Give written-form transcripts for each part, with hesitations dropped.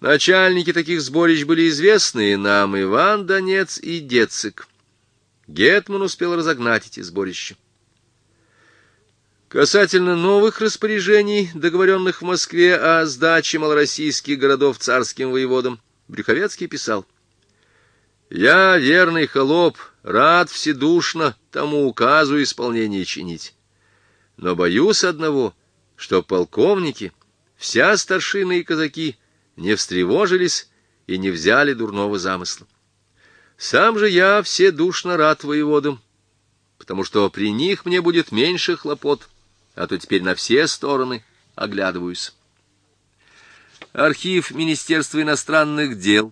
Начальники таких сборищ были известны нам: Иван Донец и Децик. Гетман успел разогнать эти сборища. Касательно новых распоряжений, договоренных в Москве о сдаче малороссийских городов царским воеводам, Брюховецкий писал: «Я, верный холоп, рад вседушно тому указу исполнение чинить. Но боюсь одного, что полковники, вся старшина и казаки не встревожились и не взяли дурного замысла. Сам же я вседушно рад воеводам, потому что при них мне будет меньше хлопот, а то теперь на все стороны оглядываюсь». Архив Министерства иностранных дел.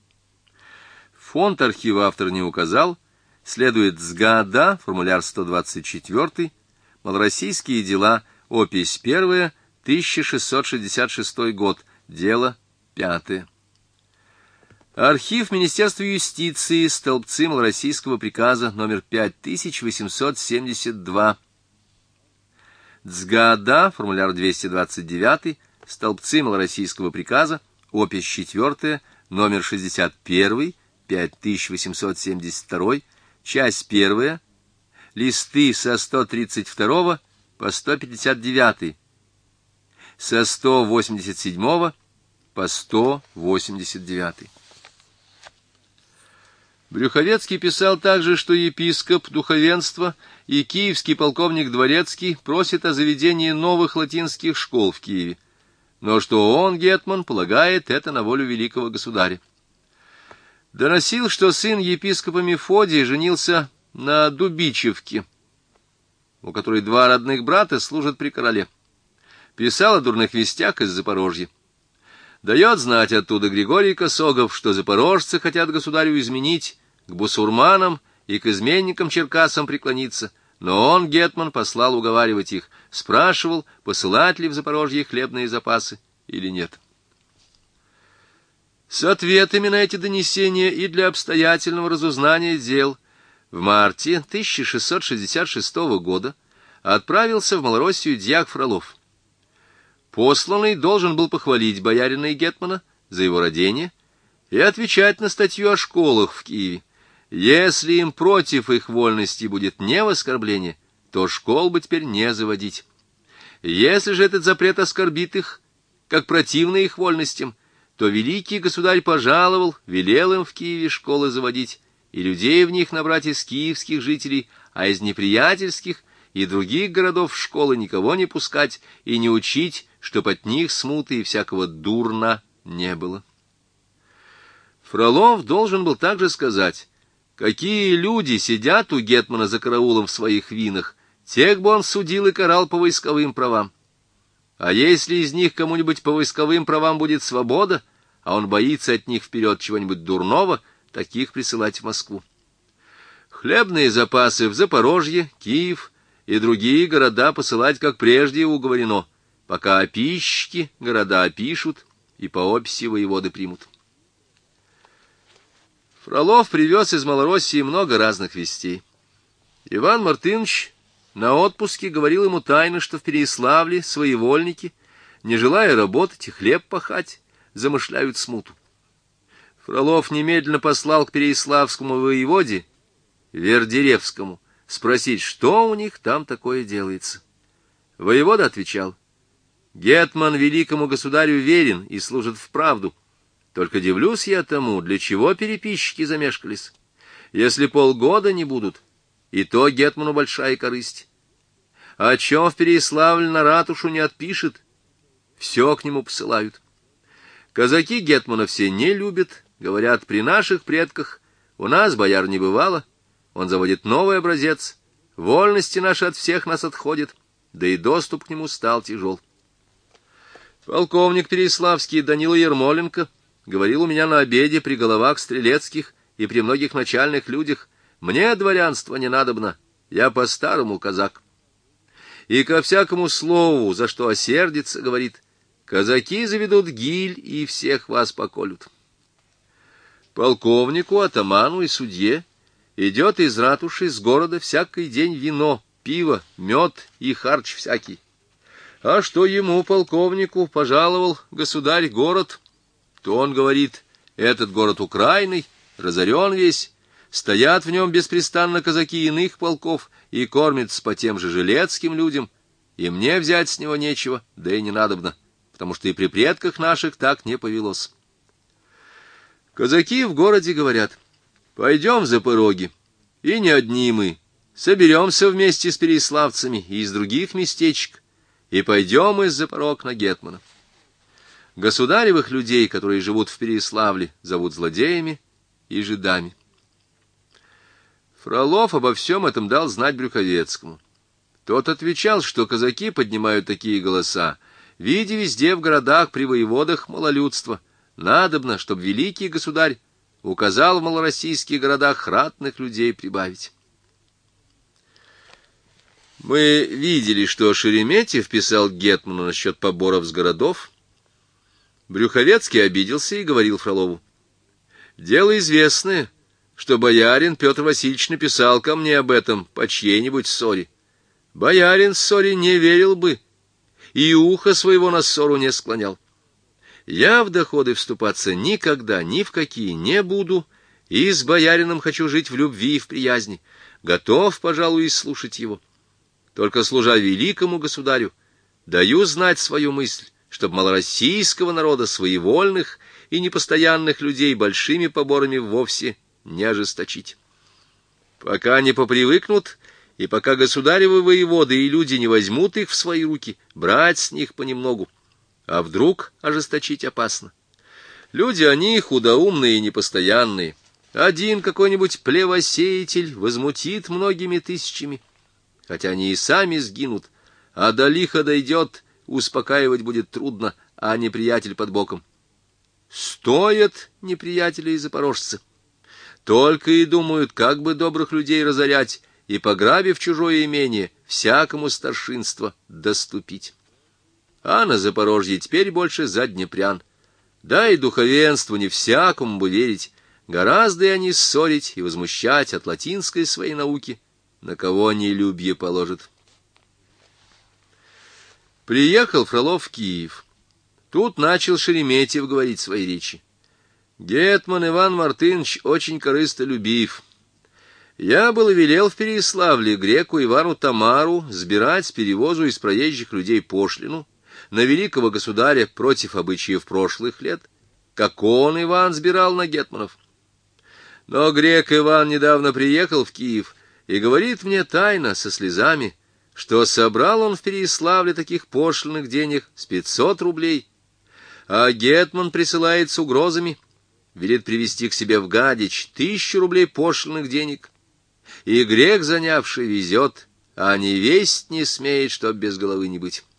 Фонд архива автор не указал. Следует СГАДА, формуляр 124, малороссийские дела, опись 1, 1666 год, дело 5. Архив Министерства юстиции, столбцы малороссийского приказа, номер 5872. СГАДА, формуляр 229, столбцы малороссийского приказа, опись 4, номер 61, 5872, часть 1, листы со 132 по 159, со 187 по 189. Брюховецкий писал также, что епископ, духовенство и киевский полковник Дворецкий просят о заведении новых латинских школ в Киеве, но что он, гетман, полагает это на волю великого государя. Доносил, что сын епископа Мефодия женился на Дубичевке, у которой 2 родных брата служат при короле. Писал о дурных вестях из Запорожья. Дает знать оттуда Григорий Косогов, что запорожцы хотят государю изменить, к бусурманам и к изменникам-черкасам преклониться, но он, гетман, послал уговаривать их, спрашивал, посылать ли в Запорожье хлебные запасы или нет. С ответами на эти донесения и для обстоятельного разузнания дел в марте 1666 года отправился в Малороссию дьяк Фролов. Посланный должен был похвалить боярина и гетмана за его родение и отвечать на статью о школах в Киеве. Если им против их вольности будет не в оскорбление, то школ бы теперь не заводить. Если же этот запрет оскорбит их, как противно их вольностям, то великий государь пожаловал, велел им в Киеве школы заводить, и людей в них набрать из киевских жителей, а из неприятельских и других городов в школы никого не пускать и не учить, чтоб от них смуты и всякого дурна не было. Фролов должен был также сказать, какие люди сидят у гетмана за караулом в своих винах, тех бы он судил и карал по войсковым правам. А если из них кому-нибудь по войсковым правам будет свобода, а он боится от них вперед чего-нибудь дурного, таких присылать в Москву. Хлебные запасы в Запорожье, Киев и другие города посылать, как прежде уговорено, пока описчики города опишут и по описи воеводы примут. Фролов привез из Малороссии много разных вестей. Иван Мартынович на отпуске говорил ему тайно, что в Переяславле своевольники, не желая работать и хлеб пахать, замышляют смуту. Фролов немедленно послал к переяславскому воеводе Вердеревскому спросить, что у них там такое делается. Воевода отвечал: «Гетман великому государю верен и служит вправду. Только дивлюсь я тому, для чего переписчики замешкались. Если полгода не будут, и то гетману большая корысть. О чем в Переяславле на ратушу не отпишет, все к нему посылают. Казаки гетмана все не любят, говорят, при наших предках у нас бояр не бывало, он заводит новый образец, вольности наши от всех нас отходят, да и доступ к нему стал тяжел. Полковник Переяславский Данила Ермоленко говорил у меня на обеде при головах стрелецких и при многих начальных людях: мне дворянство не надобно, я по-старому казак. И ко всякому слову, за что осердится, говорит, казаки заведут гиль и всех вас поколют. Полковнику, атаману и судье идет из ратуши, с города всякий день вино, пиво, мед и харч всякий. А что ему, полковнику, пожаловал государь город, то он говорит: этот город Украиной, разорен весь, стоят в нем беспрестанно казаки иных полков и кормятся по тем же жилецким людям, и мне взять с него нечего, да и не надобно, потому что и при предках наших так не повелось. Казаки в городе говорят: пойдем за пороги, и не одни мы, соберемся вместе с переяславцами и из других местечек, и пойдем из-за порог на гетмана. Государевых людей, которые живут в Переяславле, зовут злодеями и жидами. Фролов обо всем этом дал знать Брюховецкому. Тот отвечал, что казаки поднимают такие голоса, видя везде в городах при воеводах малолюдство. Надобно, чтобы великий государь указал в малороссийских городах ратных людей прибавить. Мы видели, что Шереметьев писал гетману насчет поборов с городов. Брюховецкий обиделся и говорил Фролову: дело известное, что боярин Петр Васильевич написал ко мне об этом по чьей-нибудь ссоре. Боярин ссоре не верил бы и ухо своего на ссору не склонял. Я в доходы вступаться никогда ни в какие не буду, и с боярином хочу жить в любви и в приязни, готов, пожалуй, и слушать его. Только служа великому государю, даю знать свою мысль, чтоб малороссийского народа, своевольных и непостоянных людей, большими поборами вовсе не ожесточить. Пока не попривыкнут, и пока государевы воеводы и люди не возьмут их в свои руки, брать с них понемногу, а вдруг ожесточить опасно. Люди они худоумные и непостоянные. Один какой-нибудь плевосеятель возмутит многими тысячами, хотя они и сами сгинут, а до лиха дойдет, успокаивать будет трудно, а неприятель под боком. Стоят неприятеля и запорожцы. Только и думают, как бы добрых людей разорять и, пограбив чужое имение, всякому старшинство доступить. А на Запорожье теперь больше заднепрян. Да и духовенству не всякому бы верить, гораздо и они ссорить и возмущать от латинской своей науки, на кого они любье положат. Приехал Фролов в Киев. Тут начал Шереметьев говорить свои речи. Гетман Иван Мартынович очень корыстолюбив. Я было велел в Переяславле греку Ивану Тамару сбирать с перевозу из проезжих людей пошлину на великого государя против обычаев прошлых лет, как он, Иван, сбирал на гетманов. Но грек Иван недавно приехал в Киев и говорит мне тайно, со слезами, что собрал он в Переяславле таких пошлиных денег с 500 рублей, а гетман присылает с угрозами, велит привезти к себе в Гадич 1000 рублей пошлиных денег, и грек, занявший, везет, а не весть не смеет, чтоб без головы не быть.